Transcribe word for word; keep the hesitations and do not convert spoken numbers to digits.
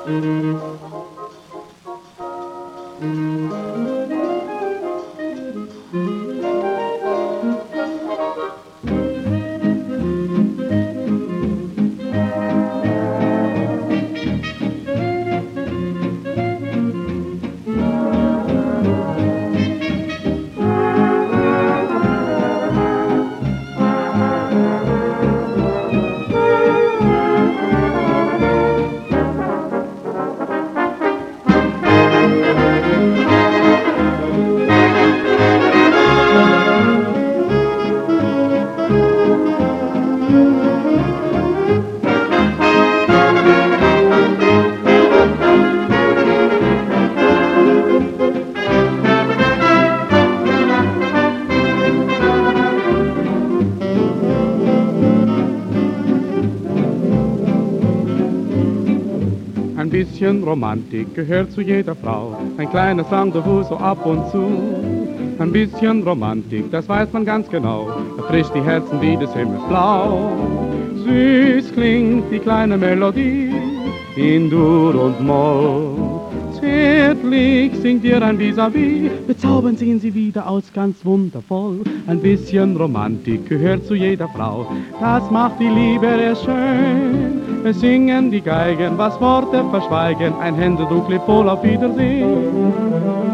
Ein bisschen Romantik gehört zu jeder Frau, ein kleines Rendezvous so ab und zu. Ein bisschen Romantik, das weiß man ganz genau, erfrischt die Herzen wie des Himmels blau. Süß klingt die kleine Melodie in Dur und Moll. Zärtlich singt ihr ein Vis-à-vis, bezaubernd sehen sie wieder aus, ganz wundervoll. Ein bisschen Romantik gehört zu jeder Frau, das macht die Liebe erst schön. Es singen die Geigen, was Worte verschweigen, ein Händedruck, Leb wohl, auf Wiedersehen.